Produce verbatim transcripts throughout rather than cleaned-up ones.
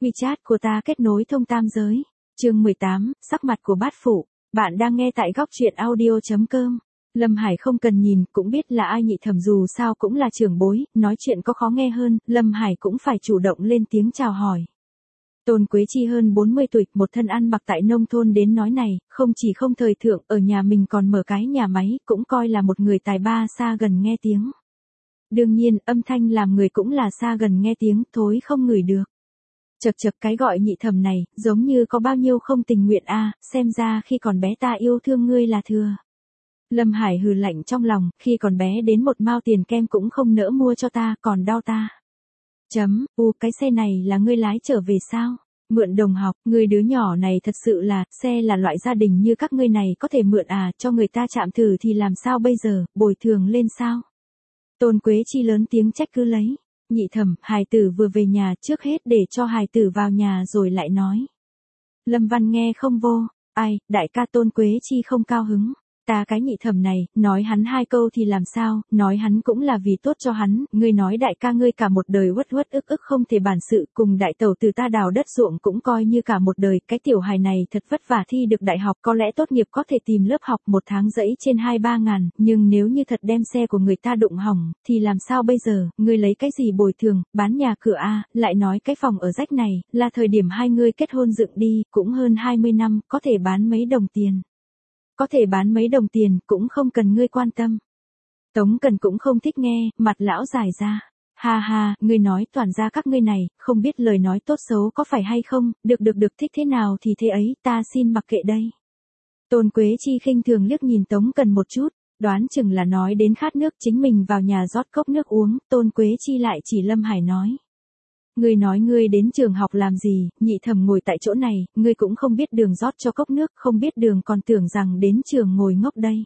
WeChat của ta kết nối thông tam giới. Chương mười tám, sắc mặt của bát phụ. Bạn đang nghe tại góc truyện audio chấm com. Lâm Hải không cần nhìn, cũng biết là ai Nhị Thẩm dù sao cũng là trưởng bối, nói chuyện có khó nghe hơn, Lâm Hải cũng phải chủ động lên tiếng chào hỏi. Tôn Quế Chi hơn bốn mươi tuổi, một thân ăn mặc tại nông thôn đến nói này, không chỉ không thời thượng, ở nhà mình còn mở cái nhà máy, cũng coi là một người tài ba xa gần nghe tiếng. Đương nhiên, âm thanh làm người cũng là xa gần nghe tiếng, thối không ngửi được. Chật chật cái gọi Nhị Thẩm này, giống như có bao nhiêu không tình nguyện a, xem ra khi còn bé ta yêu thương ngươi là thừa. Lâm Hải hừ lạnh trong lòng, khi còn bé đến một mao tiền kem cũng không nỡ mua cho ta, còn đau ta. Chấm, u cái xe này là ngươi lái trở về sao? Mượn đồng học, ngươi đứa nhỏ này thật sự là, xe là loại gia đình như các ngươi này có thể mượn à, cho người ta chạm thử thì làm sao bây giờ, bồi thường lên sao? Tôn Quế Chi lớn tiếng trách cứ lấy. Nhị Thẩm, hài tử vừa về nhà, trước hết để cho hài tử vào nhà rồi lại nói. Lâm Văn nghe không vô, ai, đại ca Tôn Quế Chi không cao hứng. Ta cái Nhị Thẩm này, nói hắn hai câu thì làm sao, nói hắn cũng là vì tốt cho hắn, ngươi nói đại ca ngươi cả một đời uất uất ức ức không thể bản sự, cùng đại tẩu từ ta đào đất ruộng cũng coi như cả một đời, cái tiểu hài này thật vất vả thi được đại học, có lẽ tốt nghiệp có thể tìm lớp học một tháng dẫy trên hai ba ngàn, nhưng nếu như thật đem xe của người ta đụng hỏng, thì làm sao bây giờ, ngươi lấy cái gì bồi thường, bán nhà cửa a, lại nói cái phòng ở rách này, là thời điểm hai ngươi kết hôn dựng đi, cũng hơn hai mươi năm, có thể bán mấy đồng tiền. Có thể bán mấy đồng tiền, cũng không cần ngươi quan tâm. Tống Cần cũng không thích nghe, mặt lão dài ra. Ha ha, ngươi nói toàn ra các ngươi này, không biết lời nói tốt xấu có phải hay không, được được được thích thế nào thì thế ấy, ta xin mặc kệ đây. Tôn Quế Chi khinh thường liếc nhìn Tống Cần một chút, đoán chừng là nói đến khát nước chính mình vào nhà rót cốc nước uống, Tôn Quế Chi lại chỉ Lâm Hải nói. Ngươi nói ngươi đến trường học làm gì, Nhị Thẩm ngồi tại chỗ này, ngươi cũng không biết đường rót cho cốc nước, không biết đường còn tưởng rằng đến trường ngồi ngốc đây.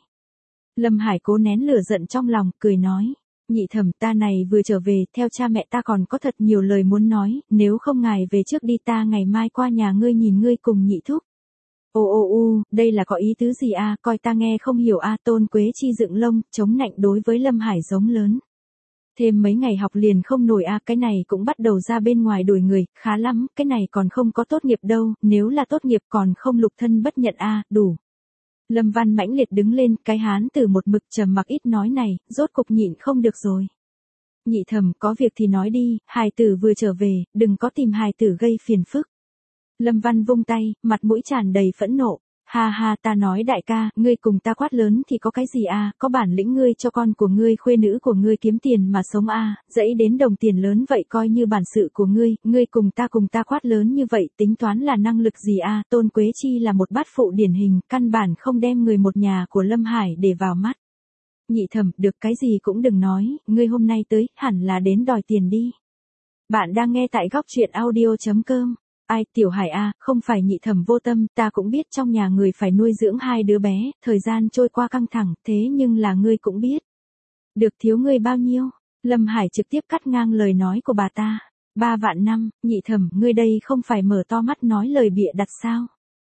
Lâm Hải cố nén lửa giận trong lòng, cười nói, Nhị Thẩm ta này vừa trở về, theo cha mẹ ta còn có thật nhiều lời muốn nói, nếu không ngài về trước đi ta ngày mai qua nhà ngươi nhìn ngươi cùng Nhị Thúc. Ô ô u, đây là có ý tứ gì a, coi ta nghe không hiểu a, Tôn Quế Chi dựng lông, chống nạnh đối với Lâm Hải giống lớn. Thêm mấy ngày học liền không nổi a, cái này cũng bắt đầu ra bên ngoài đuổi người, khá lắm, cái này còn không có tốt nghiệp đâu, nếu là tốt nghiệp còn không lục thân bất nhận a, đủ. Lâm Văn mãnh liệt đứng lên, cái hán từ một mực trầm mặc ít nói này, rốt cục nhịn không được rồi. Nhị Thẩm, có việc thì nói đi, hài tử vừa trở về, đừng có tìm hài tử gây phiền phức. Lâm Văn vung tay, mặt mũi tràn đầy phẫn nộ. Ha ha, ta nói đại ca, ngươi cùng ta quát lớn thì có cái gì a, có bản lĩnh ngươi cho con của ngươi khuê nữ của ngươi kiếm tiền mà sống a, dẫy đến đồng tiền lớn vậy coi như bản sự của ngươi, ngươi cùng ta cùng ta quát lớn như vậy tính toán là năng lực gì a, Tôn Quế Chi là một bát phụ điển hình, căn bản không đem người một nhà của Lâm Hải để vào mắt. Nhị Thẩm, được cái gì cũng đừng nói, ngươi hôm nay tới, hẳn là đến đòi tiền đi. Bạn đang nghe tại góc truyện audio chấm com. Ai, Tiểu Hải a, không phải Nhị Thẩm vô tâm, ta cũng biết trong nhà người phải nuôi dưỡng hai đứa bé, thời gian trôi qua căng thẳng, thế nhưng là ngươi cũng biết. Được thiếu ngươi bao nhiêu? Lâm Hải trực tiếp cắt ngang lời nói của bà ta. Ba vạn năm, Nhị Thẩm, ngươi đây không phải mở to mắt nói lời bịa đặt sao?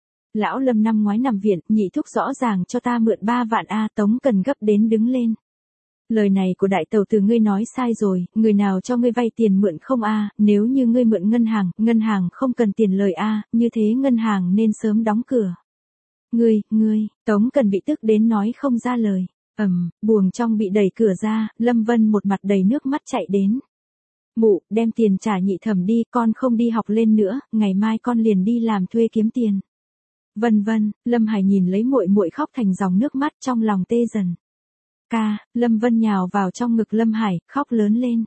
Lão Lâm năm ngoái nằm viện, Nhị Thúc rõ ràng cho ta mượn ba vạn a, Tống Cần gấp đến đứng lên. Lời này của đại tẩu từ ngươi nói sai rồi, người nào cho ngươi vay tiền mượn không a, nếu như ngươi mượn ngân hàng, ngân hàng không cần tiền lời a, như thế ngân hàng nên sớm đóng cửa. Ngươi, ngươi, Tống Cần bị tức đến nói không ra lời. Ầm, buồng trong bị đẩy cửa ra, Lâm Vân một mặt đầy nước mắt chạy đến. Mụ, đem tiền trả Nhị Thẩm đi, con không đi học lên nữa, ngày mai con liền đi làm thuê kiếm tiền. Vân vân, Lâm Hải nhìn lấy muội muội khóc thành dòng nước mắt trong lòng tê dần. Ca, Lâm Vân nhào vào trong ngực Lâm Hải, khóc lớn lên.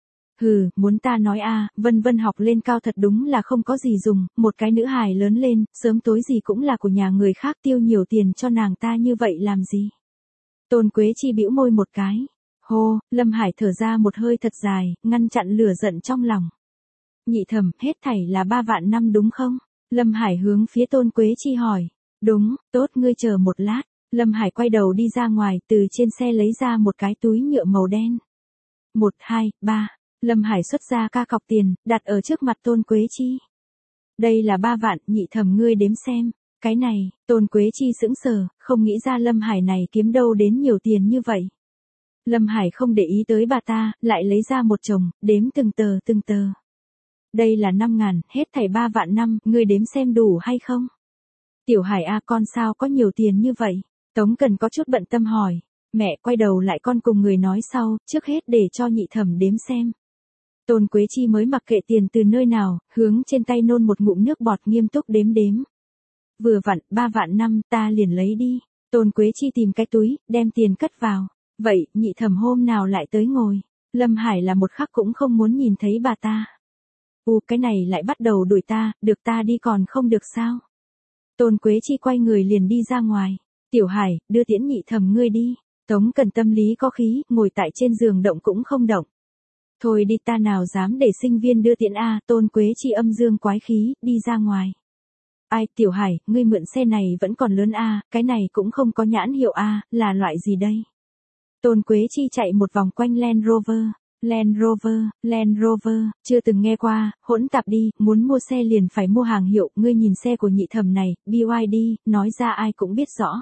Hừ, muốn ta nói a, Vân Vân học lên cao thật đúng là không có gì dùng, một cái nữ hài lớn lên, sớm tối gì cũng là của nhà người khác, tiêu nhiều tiền cho nàng ta như vậy làm gì. Tôn Quế Chi bĩu môi một cái. Hô, Lâm Hải thở ra một hơi thật dài, ngăn chặn lửa giận trong lòng. Nhị Thẩm, hết thảy là ba vạn năm đúng không? Lâm Hải hướng phía Tôn Quế Chi hỏi. Đúng, tốt ngươi chờ một lát. Lâm Hải quay đầu đi ra ngoài, từ trên xe lấy ra một cái túi nhựa màu đen. Một, hai, ba. Lâm Hải xuất ra ca cọc tiền, đặt ở trước mặt Tôn Quế Chi. Đây là ba vạn, Nhị Thẩm ngươi đếm xem. Cái này, Tôn Quế Chi sững sờ, không nghĩ ra Lâm Hải này kiếm đâu đến nhiều tiền như vậy. Lâm Hải không để ý tới bà ta, lại lấy ra một chồng, đếm từng tờ từng tờ. Đây là năm ngàn, hết thảy ba vạn năm, ngươi đếm xem đủ hay không? Tiểu Hải a, con sao có nhiều tiền như vậy? Tống Cần có chút bận tâm hỏi. Mẹ, quay đầu lại con cùng người nói sau, trước hết để cho nhị thẩm đếm xem. Tôn Quế Chi mới mặc kệ tiền từ nơi nào, hướng trên tay nôn một ngụm nước bọt nghiêm túc đếm đếm. Vừa vặn, ba vạn năm, ta liền lấy đi. Tôn Quế Chi tìm cái túi, đem tiền cất vào. Vậy, nhị thẩm hôm nào lại tới ngồi? Lâm Hải là một khắc cũng không muốn nhìn thấy bà ta. U, cái này lại bắt đầu đuổi ta, được ta đi còn không được sao? Tôn Quế Chi quay người liền đi ra ngoài. Tiểu Hải, đưa tiễn nhị thẩm ngươi đi. Tống Cần tâm lý có khí, ngồi tại trên giường động cũng không động. Thôi đi, ta nào dám để sinh viên đưa tiễn a. Tôn Quế Chi âm dương quái khí, đi ra ngoài. Ai, Tiểu Hải, ngươi mượn xe này vẫn còn lớn a, cái này cũng không có nhãn hiệu a, là loại gì đây? Tôn Quế Chi chạy một vòng quanh Land Rover. Land Rover, Land Rover, chưa từng nghe qua, hỗn tạp đi, muốn mua xe liền phải mua hàng hiệu, ngươi nhìn xe của nhị thẩm này, bê i đê, nói ra ai cũng biết rõ.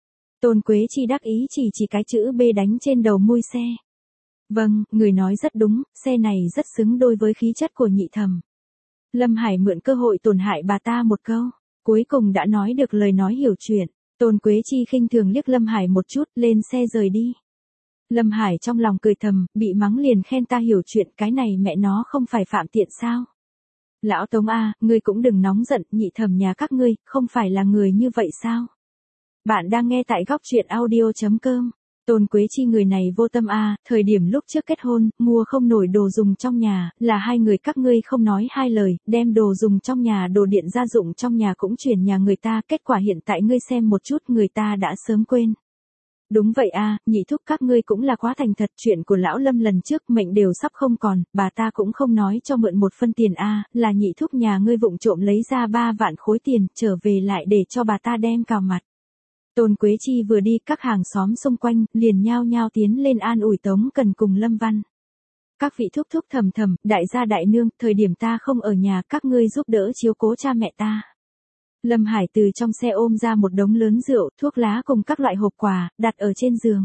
Tôn Quế Chi đắc ý chỉ chỉ cái chữ B đánh trên đầu mui xe. Vâng, người nói rất đúng, xe này rất xứng đôi với khí chất của nhị thẩm. Lâm Hải mượn cơ hội tổn hại bà ta một câu, cuối cùng đã nói được lời nói hiểu chuyện. Tôn Quế Chi khinh thường liếc Lâm Hải một chút, lên xe rời đi. Lâm Hải trong lòng cười thầm, bị mắng liền khen ta hiểu chuyện, cái này mẹ nó không phải phạm tiện sao? Lão Tống a, ngươi cũng đừng nóng giận, nhị thẩm nhà các ngươi, không phải là người như vậy sao? Bạn đang nghe tại góc truyện audio.com. Tôn Quế Chi người này vô tâm a, thời điểm lúc trước kết hôn, mua không nổi đồ dùng trong nhà, là hai người các ngươi không nói hai lời, đem đồ dùng trong nhà, đồ điện gia dụng trong nhà cũng chuyển nhà người ta, kết quả hiện tại ngươi xem một chút, người ta đã sớm quên. Đúng vậy a, nhị thúc các ngươi cũng là quá thành thật, chuyện của lão Lâm lần trước mệnh đều sắp không còn, bà ta cũng không nói cho mượn một phân tiền a, là nhị thúc nhà ngươi vụng trộm lấy ra ba vạn khối tiền, trở về lại để cho bà ta đem cào mặt. Tôn Quế Chi vừa đi, các hàng xóm xung quanh liền nhao nhao tiến lên an ủi Tống Cần cùng Lâm Văn. Các vị thúc thúc thầm thầm, đại gia đại nương, thời điểm ta không ở nhà, các ngươi giúp đỡ chiếu cố cha mẹ ta. Lâm Hải từ trong xe ôm ra một đống lớn rượu, thuốc lá cùng các loại hộp quà, đặt ở trên giường.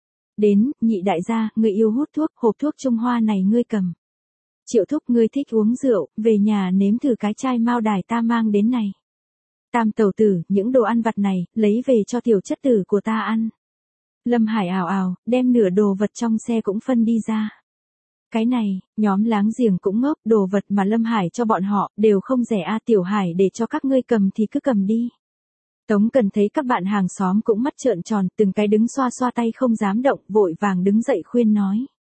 Đến, nhị đại gia, người yêu hút thuốc, hộp thuốc Trung Hoa này ngươi cầm. Triệu thúc, ngươi thích uống rượu, về nhà nếm thử cái chai mao đài ta mang đến này. Tam tẩu tử, những đồ ăn vặt này, lấy về cho tiểu chất tử của ta ăn. Lâm Hải ào ào, đem nửa đồ vật trong xe cũng phân đi ra. Cái này, nhóm láng giềng cũng ngốc, đồ vật mà Lâm Hải cho bọn họ, đều không rẻ a. Tiểu Hải để cho các ngươi cầm thì cứ cầm đi. Tống Cần thấy các bạn hàng xóm cũng mắt trợn tròn, từng cái đứng xoa xoa tay không dám động, vội vàng đứng dậy khuyên nói.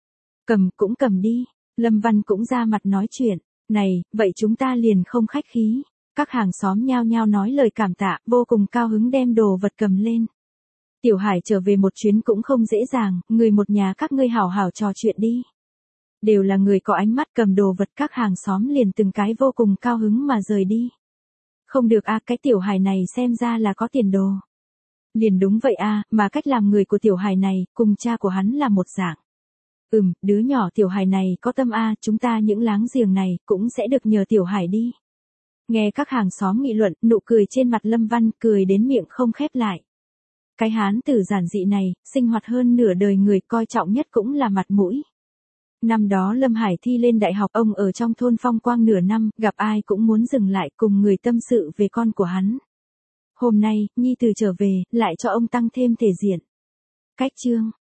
Cầm cũng cầm đi. Lâm Văn cũng ra mặt nói chuyện. Này, vậy chúng ta liền không khách khí. Các hàng xóm nhao nhao nói lời cảm tạ, vô cùng cao hứng đem đồ vật cầm lên. Tiểu Hải trở về một chuyến cũng không dễ dàng, người một nhà các ngươi hảo hảo trò chuyện đi. Đều là người có ánh mắt, cầm đồ vật, các hàng xóm liền từng cái vô cùng cao hứng mà rời đi. Không được a, cái Tiểu Hải này xem ra là có tiền đồ. Liền đúng vậy a, mà cách làm người của Tiểu Hải này, cùng cha của hắn là một dạng. Ừm, đứa nhỏ Tiểu Hải này có tâm a, chúng ta những láng giềng này, cũng sẽ được nhờ Tiểu Hải đi. Nghe các hàng xóm nghị luận, nụ cười trên mặt Lâm Văn, cười đến miệng không khép lại. Cái hán tử giản dị này, sinh hoạt hơn nửa đời người coi trọng nhất cũng là mặt mũi. Năm đó Lâm Hải thi lên đại học, ông ở trong thôn phong quang nửa năm, gặp ai cũng muốn dừng lại cùng người tâm sự về con của hắn. Hôm nay, nhi tử trở về, lại cho ông tăng thêm thể diện. Cách chương.